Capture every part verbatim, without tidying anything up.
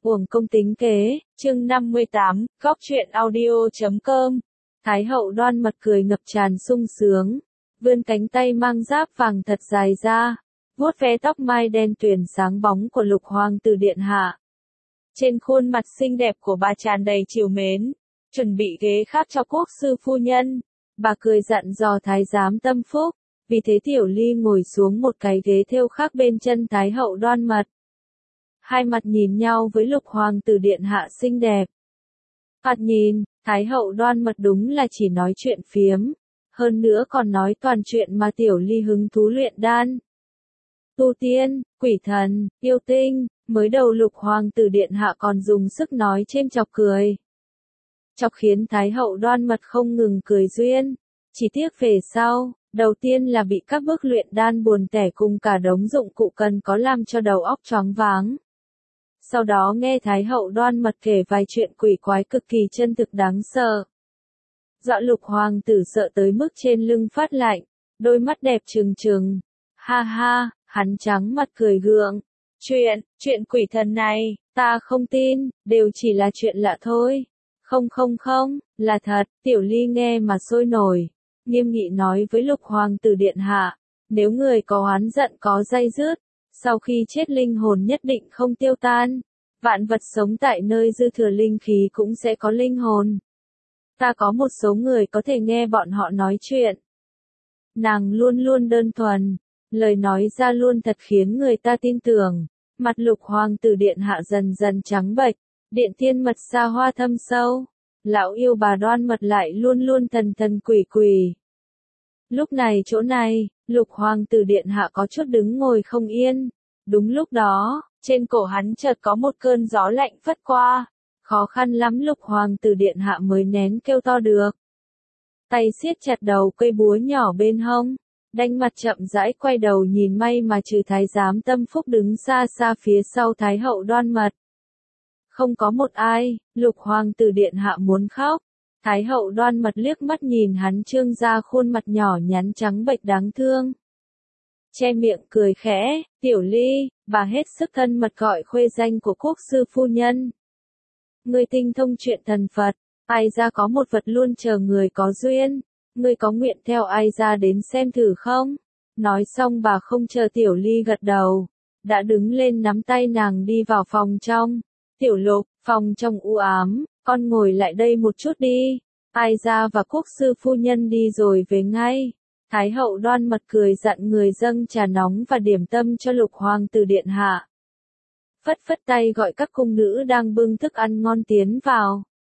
Uổng công tính kế, chương năm mươi tám, góc truyện audio chấm com. Thái hậu Đoan Mật cười ngập tràn sung sướng, vươn cánh tay mang giáp vàng thật dài ra, vuốt ve tóc mai đen tuyền sáng bóng của Lục Hoàng tử điện hạ. Trên khuôn mặt xinh đẹp của bà tràn đầy trìu mến, chuẩn bị ghế khác cho quốc sư phu nhân. Bà cười dặn dò thái giám tâm phúc, vì thế Tiểu Ly ngồi xuống một cái ghế thêu khác bên chân Thái hậu Đoan Mật. Hai mặt nhìn nhau với Lục Hoàng tử điện hạ xinh đẹp. Thoạt nhìn, Thái hậu Đoan Mật đúng là chỉ nói chuyện phiếm, hơn nữa còn nói toàn chuyện mà Tiểu Ly hứng thú luyện đan. Tu tiên, quỷ thần, yêu tinh, mới đầu Lục Hoàng tử điện hạ còn dùng sức nói chêm chọc cười. Chọc khiến Thái hậu Đoan Mật không ngừng cười duyên, chỉ tiếc về sau, đầu tiên là bị các bước luyện đan buồn tẻ cùng cả đống dụng cụ cần có làm cho đầu óc choáng váng. Sau đó nghe Thái hậu Đoan Mật kể vài chuyện quỷ quái cực kỳ chân thực đáng sợ. Dọa Lục Hoàng tử sợ tới mức trên lưng phát lạnh, đôi mắt đẹp trừng trừng. Ha ha, hắn trắng mặt cười gượng. Chuyện, chuyện quỷ thần này, ta không tin, đều chỉ là chuyện lạ thôi. Không không không, là thật. Tiểu Ly nghe mà sôi nổi, nghiêm nghị nói với Lục Hoàng tử điện hạ, nếu người có oán giận có day dứt, sau khi chết linh hồn nhất định không tiêu tan, vạn vật sống tại nơi dư thừa linh khí cũng sẽ có linh hồn. Ta có một số người có thể nghe bọn họ nói chuyện. Nàng luôn luôn đơn thuần, lời nói ra luôn thật khiến người ta tin tưởng. Mặt Lục Hoàng tử điện hạ dần dần trắng bệch, điện thiên mật xa hoa thâm sâu, lão yêu bà Đoan Mật lại luôn luôn thần thần quỷ quỷ. Lúc này chỗ này, Lục Hoàng tử điện hạ có chút đứng ngồi không yên. Đúng lúc đó, trên cổ hắn chợt có một cơn gió lạnh phất qua, khó khăn lắm Lục Hoàng tử điện hạ mới nén kêu to được. Tay siết chặt đầu cây búa nhỏ bên hông, đanh mặt chậm rãi quay đầu nhìn, may mà trừ thái giám tâm phúc đứng xa xa phía sau Thái hậu Đoan Mật. Không có một ai. Lục Hoàng tử điện hạ muốn khóc. Thái hậu Đoan Mật liếc mắt nhìn hắn trương ra khuôn mặt nhỏ nhắn trắng bệch đáng thương. Che miệng cười khẽ, Tiểu Ly, bà hết sức thân mật gọi khuê danh của quốc sư phu nhân. Người tinh thông chuyện thần Phật, ai ra có một vật luôn chờ người có duyên, người có nguyện theo ai ra đến xem thử không? Nói xong bà không chờ Tiểu Ly gật đầu, đã đứng lên nắm tay nàng đi vào phòng trong. Tiểu Lục, phòng trong u ám, con ngồi lại đây một chút đi. Ai ra và quốc sư phu nhân đi rồi về ngay. Thái hậu Đoan Mật cười dặn người dâng trà nóng và điểm tâm cho Lục Hoàng tử điện hạ. Phất phất tay gọi các cung nữ đang bưng thức ăn ngon tiến vào.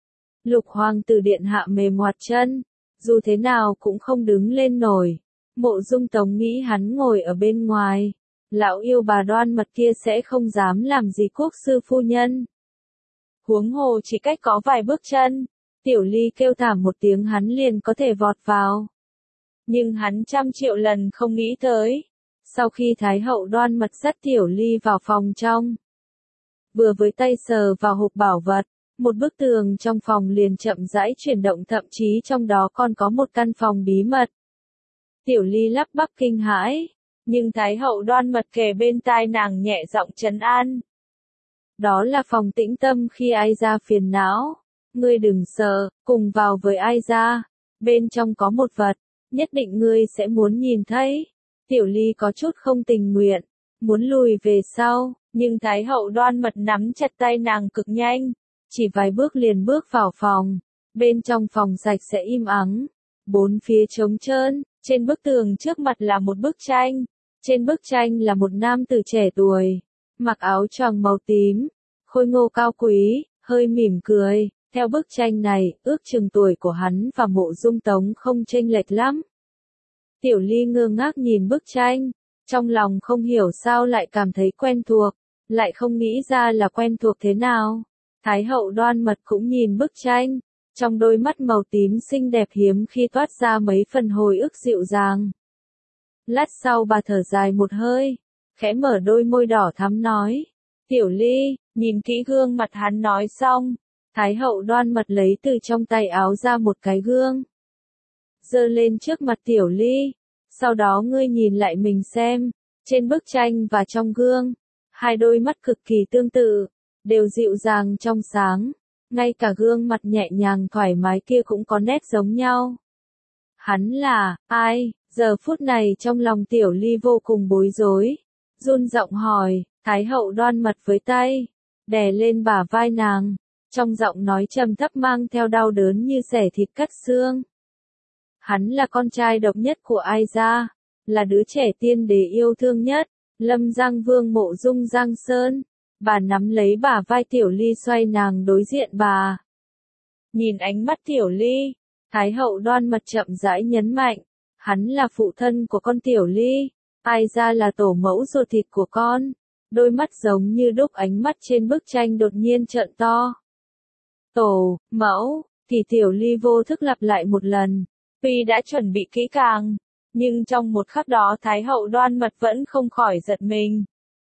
Lục Hoàng tử điện hạ mềm ngoặt chân, dù thế nào cũng không đứng lên nổi. Mộ Dung Tống nghĩ hắn ngồi ở bên ngoài, lão yêu bà Đoan Mật kia sẽ không dám làm gì quốc sư phu nhân. Huống hồ chỉ cách có vài bước chân, Tiểu Ly kêu thảm một tiếng hắn liền có thể vọt vào. Nhưng hắn trăm triệu lần không nghĩ tới. Sau khi Thái hậu Đoan Mật dắt Tiểu Ly vào phòng trong, vừa với tay sờ vào hộp bảo vật, một bức tường trong phòng liền chậm rãi chuyển động, thậm chí trong đó còn có một căn phòng bí mật. Tiểu Ly lắp bắp kinh hãi, nhưng Thái hậu Đoan Mật kề bên tai nàng nhẹ giọng trấn an. Đó là phòng tĩnh tâm khi ai ra phiền não. Ngươi đừng sợ, cùng vào với ai ra. Bên trong có một vật, nhất định ngươi sẽ muốn nhìn thấy. Tiểu Ly có chút không tình nguyện, muốn lùi về sau, nhưng Thái hậu Đoan Mật nắm chặt tay nàng cực nhanh, chỉ vài bước liền bước vào phòng. Bên trong phòng sạch sẽ im ắng, bốn phía trống trơn, trên bức tường trước mặt là một bức tranh. Trên bức tranh là một nam tử trẻ tuổi, mặc áo choàng màu tím, khôi ngô cao quý, hơi mỉm cười. Theo bức tranh này, ước chừng tuổi của hắn và Mộ Dung Tống không chênh lệch lắm. Tiểu Ly ngơ ngác nhìn bức tranh, trong lòng không hiểu sao lại cảm thấy quen thuộc, lại không nghĩ ra là quen thuộc thế nào. Thái hậu Đoan Mật cũng nhìn bức tranh, trong đôi mắt màu tím xinh đẹp hiếm khi toát ra mấy phần hồi ức dịu dàng. Lát sau bà thở dài một hơi, khẽ mở đôi môi đỏ thắm nói, Tiểu Ly, nhìn kỹ gương mặt hắn. Nói xong, Thái hậu Đoan Mật lấy từ trong tay áo ra một cái gương, giơ lên trước mặt Tiểu Ly, sau đó ngươi nhìn lại mình xem, trên bức tranh và trong gương, hai đôi mắt cực kỳ tương tự, đều dịu dàng trong sáng, ngay cả gương mặt nhẹ nhàng thoải mái kia cũng có nét giống nhau. Hắn là ai? Giờ phút này trong lòng Tiểu Ly vô cùng bối rối, run giọng hỏi. Thái hậu đoan mật với tay đè lên bả vai nàng, trong giọng nói trầm thấp mang theo đau đớn như xẻ thịt cắt xương. Hắn là con trai độc nhất của Ai gia, là đứa trẻ tiên đế yêu thương nhất, Lâm Giang Vương Mộ Dung Giang Sơn. Bà nắm lấy bả vai Tiểu Ly xoay nàng đối diện bà. Nhìn ánh mắt Tiểu Ly, Thái hậu đoan mật chậm rãi nhấn mạnh, hắn là phụ thân của con Tiểu Ly, Ai gia là tổ mẫu ruột thịt của con. Đôi mắt giống như đúc ánh mắt trên bức tranh đột nhiên trợn to. Tổ, mẫu, thì Tiểu Ly vô thức lặp lại một lần. Tuy đã chuẩn bị kỹ càng, nhưng trong một khắc đó Thái hậu đoan mật vẫn không khỏi giật mình.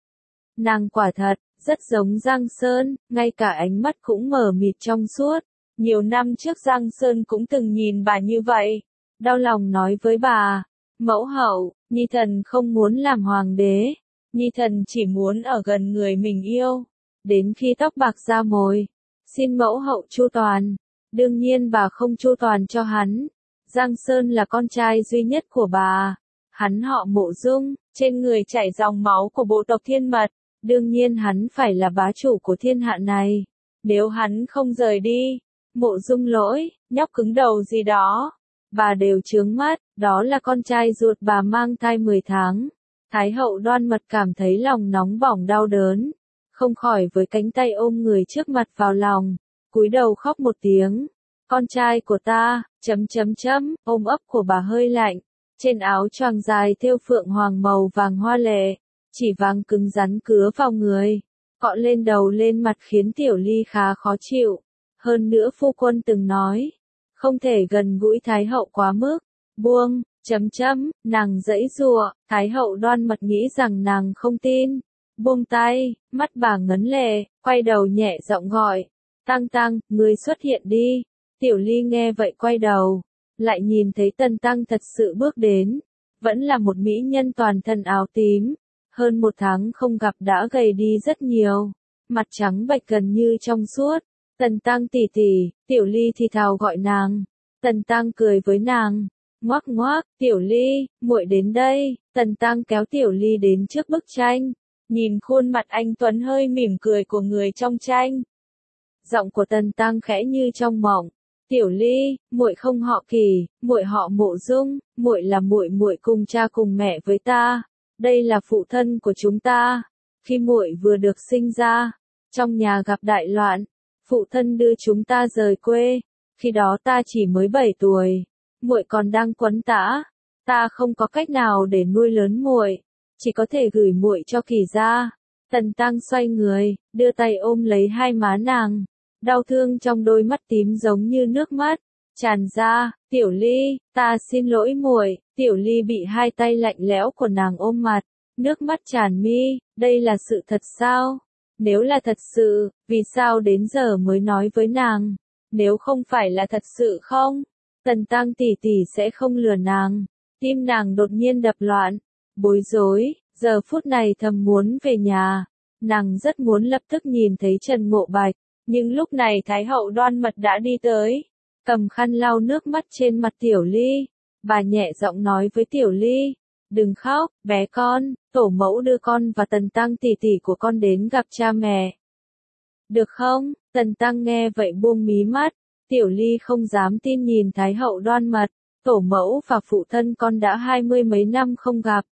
Nàng quả thật, rất giống Giang Sơn, ngay cả ánh mắt cũng mờ mịt trong suốt. Nhiều năm trước Giang Sơn cũng từng nhìn bà như vậy. Đau lòng nói với bà, mẫu hậu, nhi thần không muốn làm hoàng đế. Nhi thần chỉ muốn ở gần người mình yêu, đến khi tóc bạc ra mồi, xin mẫu hậu chu toàn. Đương nhiên bà không chu toàn cho hắn. Giang Sơn là con trai duy nhất của bà. Hắn họ Mộ Dung, trên người chảy dòng máu của bộ tộc Thiên Mật. Đương nhiên hắn phải là bá chủ của thiên hạ này. Nếu hắn không rời đi, Mộ Dung lỗi, nhóc cứng đầu gì đó, bà đều trướng mắt. Đó là con trai ruột bà mang thai mười tháng. Thái hậu đoan mật cảm thấy lòng nóng bỏng đau đớn, không khỏi với cánh tay ôm người trước mặt vào lòng, cúi đầu khóc một tiếng. Con trai của ta, chấm chấm chấm, ôm ấp của bà hơi lạnh, trên áo choàng dài thêu phượng hoàng màu vàng hoa lệ, chỉ vàng cứng rắn cứa vào người, cọ lên đầu lên mặt khiến Tiểu Ly khá khó chịu. Hơn nữa phu quân từng nói, không thể gần gũi Thái hậu quá mức, buông. Chấm chấm, nàng giãy giụa, Thái hậu đoan mật nghĩ rằng nàng không tin. Buông tay, mắt bà ngấn lệ, quay đầu nhẹ giọng gọi. Tăng Tăng, ngươi xuất hiện đi. Tiểu Ly nghe vậy quay đầu, lại nhìn thấy Tần Tăng thật sự bước đến. Vẫn là một mỹ nhân toàn thân áo tím. Hơn một tháng không gặp đã gầy đi rất nhiều. Mặt trắng bệch gần như trong suốt. Tần Tăng tỷ tỷ, Tiểu Ly thì thào gọi nàng. Tần Tăng cười với nàng. Ngoác ngoác, Tiểu Ly, muội đến đây. Tần Tăng kéo Tiểu Ly đến trước bức tranh, nhìn khuôn mặt anh tuấn hơi mỉm cười của người trong tranh. Giọng của Tần Tăng khẽ như trong mộng. Tiểu Ly, muội không họ Kỳ, muội họ Mộ Dung, muội là muội muội cùng cha cùng mẹ với ta. Đây là phụ thân của chúng ta. Khi muội vừa được sinh ra, trong nhà gặp đại loạn, phụ thân đưa chúng ta rời quê. Khi đó ta chỉ mới bảy tuổi. Muội còn đang quấn tã, ta không có cách nào để nuôi lớn muội, chỉ có thể gửi muội cho Kỳ gia. Tần Tăng xoay người, đưa tay ôm lấy hai má nàng, đau thương trong đôi mắt tím giống như nước mắt tràn ra. Tiểu Ly, ta xin lỗi muội. Tiểu Ly bị hai tay lạnh lẽo của nàng ôm mặt, nước mắt tràn mi. Đây là sự thật sao? Nếu là thật sự, vì sao đến giờ mới nói với nàng? Nếu không phải là thật sự không? Tần Tăng tỷ tỷ sẽ không lừa nàng. Tim nàng đột nhiên đập loạn, bối rối, giờ phút này thầm muốn về nhà. Nàng rất muốn lập tức nhìn thấy Trần Ngộ Bạch, nhưng lúc này Thái hậu đoan mật đã đi tới, cầm khăn lau nước mắt trên mặt Tiểu Ly. Bà nhẹ giọng nói với Tiểu Ly, đừng khóc, bé con, tổ mẫu đưa con và Tần Tăng tỷ tỷ của con đến gặp cha mẹ. Được không? Tần Tăng nghe vậy buông mí mắt. Tiểu Ly không dám tin nhìn Thái hậu đoan mật, tổ mẫu và phụ thân con đã hai mươi mấy năm không gặp.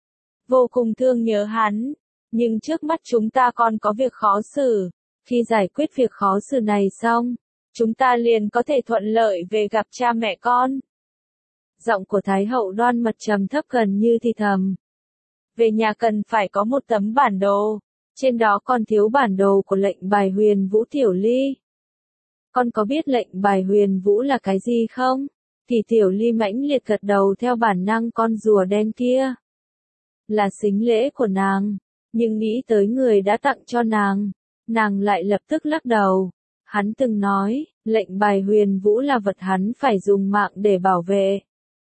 Vô cùng thương nhớ hắn, nhưng trước mắt chúng ta còn có việc khó xử. Khi giải quyết việc khó xử này xong, chúng ta liền có thể thuận lợi về gặp cha mẹ con. Giọng của Thái hậu đoan mật trầm thấp gần như thì thầm. Về nhà cần phải có một tấm bản đồ, trên đó còn thiếu bản đồ của lệnh bài huyền vũ. Tiểu Ly, con có biết lệnh bài huyền vũ là cái gì không? Thì Tiểu Ly mãnh liệt gật đầu theo bản năng. Con rùa đen kia là sính lễ của nàng, nhưng nghĩ tới người đã tặng cho nàng, nàng lại lập tức lắc đầu. Hắn từng nói, lệnh bài huyền vũ là vật hắn phải dùng mạng để bảo vệ.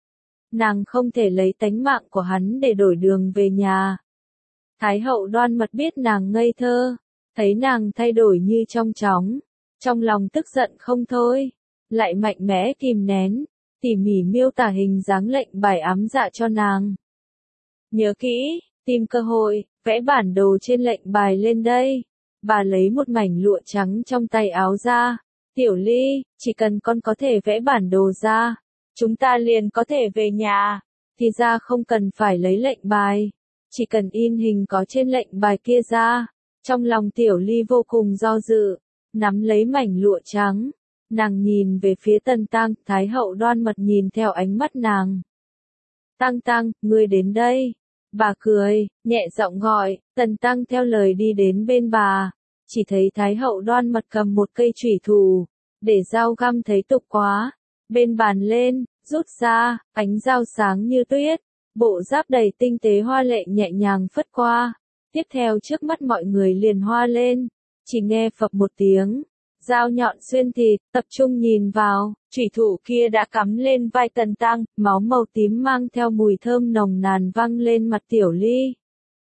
Nàng không thể lấy tánh mạng của hắn để đổi đường về nhà. Thái hậu đoan mật biết nàng ngây thơ, Thấy nàng thay đổi như trong chóng, trong lòng tức giận không thôi, lại mạnh mẽ kìm nén, tỉ mỉ miêu tả hình dáng lệnh bài ám dạ cho nàng. Nhớ kỹ, tìm cơ hội, vẽ bản đồ trên lệnh bài lên đây. Bà lấy một mảnh lụa trắng trong tay áo ra. Tiểu Ly, chỉ cần con có thể vẽ bản đồ ra, chúng ta liền có thể về nhà. Thì ra không cần phải lấy lệnh bài, chỉ cần in hình có trên lệnh bài kia ra. Trong lòng Tiểu Ly vô cùng do dự, nắm lấy mảnh lụa trắng, nàng nhìn về phía Tần Tăng, Thái hậu Đoan Mật nhìn theo ánh mắt nàng. Tăng Tăng, ngươi đến đây. Bà cười, nhẹ giọng gọi, Tần Tăng theo lời đi đến bên bà, chỉ thấy Thái hậu Đoan Mật cầm một cây chủy thủ, để dao găm thấy tục quá, bên bàn lên, rút ra, ánh dao sáng như tuyết, bộ giáp đầy tinh tế hoa lệ nhẹ nhàng phất qua, tiếp theo trước mắt mọi người liền hoa lên, chỉ nghe phập một tiếng, dao nhọn xuyên thịt, tập trung nhìn vào, chủy thủ kia đã cắm lên vai Tần Tăng, máu màu tím mang theo mùi thơm nồng nàn văng lên mặt Tiểu Ly.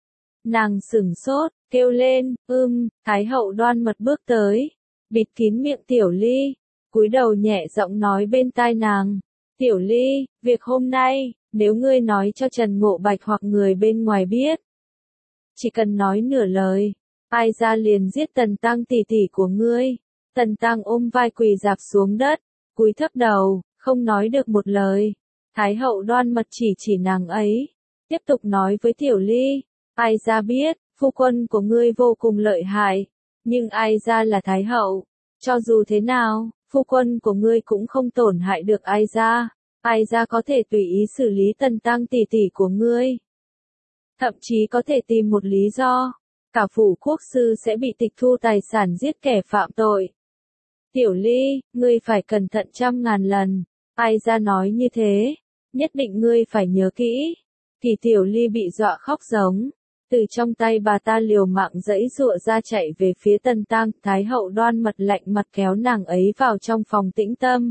Nàng sửng sốt, kêu lên, ưm, Thái hậu Đoan Mật bước tới, bịt kín miệng Tiểu Ly, cúi đầu nhẹ giọng nói bên tai nàng, Tiểu Ly, việc hôm nay, nếu ngươi nói cho Trần Ngộ Bạch hoặc người bên ngoài biết, chỉ cần nói nửa lời, ai ra liền giết Tần Tăng tỷ tỷ của ngươi. Tần Tăng ôm vai quỳ rạp xuống đất, cúi thấp đầu, không nói được một lời. Thái hậu Đoan Mật chỉ chỉ nàng ấy, tiếp tục nói với Tiểu Ly, ai ra biết, phu quân của ngươi vô cùng lợi hại, nhưng ai ra là Thái hậu, cho dù thế nào, phu quân của ngươi cũng không tổn hại được ai ra, ai ra có thể tùy ý xử lý Tần Tăng tỷ tỷ của ngươi. Thậm chí có thể tìm một lý do, cả phủ quốc sư sẽ bị tịch thu tài sản giết kẻ phạm tội. Tiểu Ly, ngươi phải cẩn thận trăm ngàn lần, ai ra nói như thế, nhất định ngươi phải nhớ kỹ. Thì Tiểu Ly bị dọa khóc giống, từ trong tay bà ta liều mạng giãy giụa ra chạy về phía Tần Tăng, Thái hậu Đoan Mật lạnh mặt kéo nàng ấy vào trong phòng tĩnh tâm.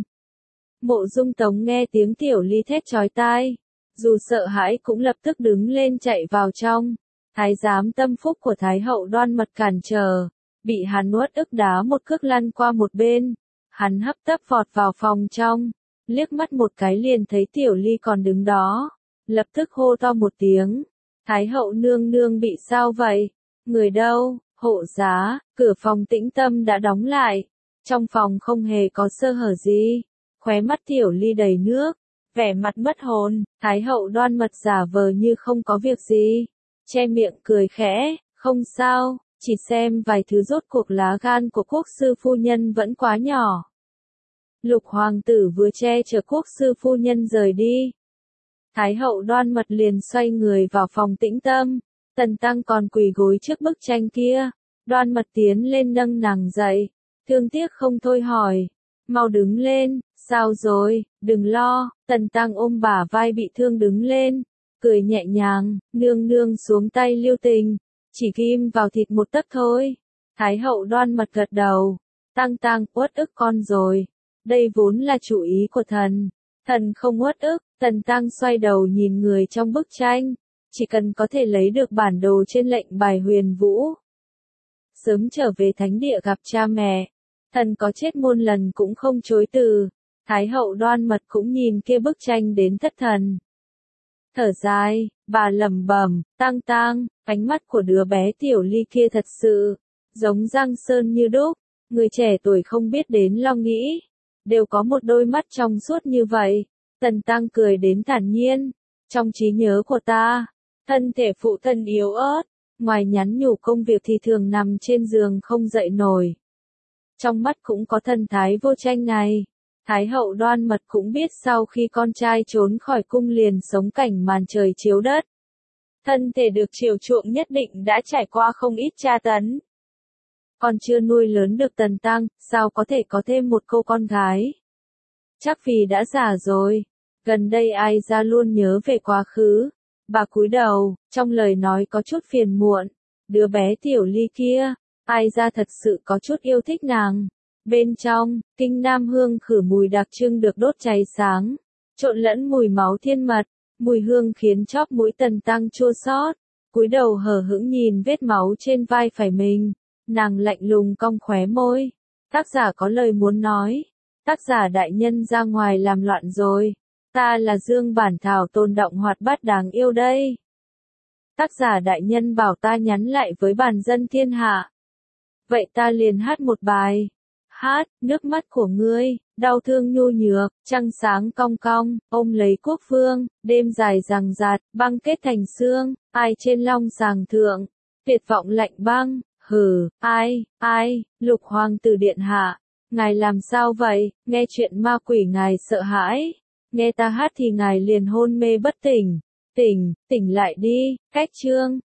Mộ Dung Tống nghe tiếng Tiểu Ly thét chói tai, dù sợ hãi cũng lập tức đứng lên chạy vào trong. Thái giám tâm phúc của Thái hậu Đoan Mật cản trở, bị hắn nuốt ức đá một cước lăn qua một bên, hắn hấp tấp vọt vào phòng trong, liếc mắt một cái liền thấy Tiểu Ly còn đứng đó, lập tức hô to một tiếng, Thái hậu nương nương bị sao vậy, người đâu, hộ giá, cửa phòng tĩnh tâm đã đóng lại, trong phòng không hề có sơ hở gì, khóe mắt Tiểu Ly đầy nước, vẻ mặt mất hồn, Thái hậu Đoan Mật giả vờ như không có việc gì, che miệng cười khẽ, không sao. Chỉ xem vài thứ rốt cuộc lá gan của quốc sư phu nhân vẫn quá nhỏ. Lục hoàng tử vừa che chở quốc sư phu nhân rời đi. Thái hậu Đoan Mật liền xoay người vào phòng tĩnh tâm. Tần Tăng còn quỳ gối trước bức tranh kia. Đoan Mật tiến lên nâng nàng dậy. Thương tiếc không thôi hỏi. Mau đứng lên, sao rồi, đừng lo. Tần Tăng ôm bả vai bị thương đứng lên. Cười nhẹ nhàng, nương nương xuống tay lưu tình. Chỉ ghim vào thịt một tấc thôi. Thái hậu Đoan Mật gật đầu. Tăng Tăng, uất ức con rồi. Đây vốn là chủ ý của thần. Thần không uất ức. Tần Tăng xoay đầu nhìn người trong bức tranh. Chỉ cần có thể lấy được bản đồ trên lệnh bài huyền vũ. Sớm trở về thánh địa gặp cha mẹ. Thần có chết muôn lần cũng không chối từ. Thái hậu Đoan Mật cũng nhìn kia bức tranh đến thất thần. Thở dài, bà lẩm bẩm, Tăng Tăng, ánh mắt của đứa bé Tiểu Ly kia thật sự, giống Giang Sơn như đúc, người trẻ tuổi không biết đến lo nghĩ, đều có một đôi mắt trong suốt như vậy. Tần Tăng cười đến thản nhiên, trong trí nhớ của ta, thân thể phụ thân yếu ớt, ngoài nhắn nhủ công việc thì thường nằm trên giường không dậy nổi. Trong mắt cũng có thần thái vô tranh này. Thái hậu Đoan Mật cũng biết sau khi con trai trốn khỏi cung liền sống cảnh màn trời chiếu đất. Thân thể được chiều chuộng nhất định đã trải qua không ít tra tấn. Còn chưa nuôi lớn được Tần Tăng, sao có thể có thêm một cô con gái? Chắc vì đã già rồi. Gần đây ai ra luôn nhớ về quá khứ. Bà cúi đầu, trong lời nói có chút phiền muộn. Đứa bé Tiểu Ly kia, ai ra thật sự có chút yêu thích nàng. Bên trong, kinh nam hương khử mùi đặc trưng được đốt cháy sáng, trộn lẫn mùi máu thiên mật, mùi hương khiến chóp mũi Tần Tăng chua xót. Cúi đầu hờ hững nhìn vết máu trên vai phải mình, Nàng lạnh lùng cong khóe môi. Tác giả có lời muốn nói. Tác giả đại nhân ra ngoài làm loạn rồi. Ta là Dương Bản Thảo Tôn Động hoạt bát đáng yêu đây. Tác giả đại nhân bảo ta nhắn lại với bản dân thiên hạ. Vậy ta liền hát một bài. Hát, nước mắt của ngươi, đau thương nhu nhược, trăng sáng cong cong, ôm lấy quốc vương, đêm dài rằng rạt, băng kết thành xương, ai trên long sàng thượng, tuyệt vọng lạnh băng, hừ, ai, ai, lục hoàng tử điện hạ, ngài làm sao vậy, nghe chuyện ma quỷ ngài sợ hãi, nghe ta hát thì ngài liền hôn mê bất tỉnh, tỉnh, tỉnh lại đi, cách chương.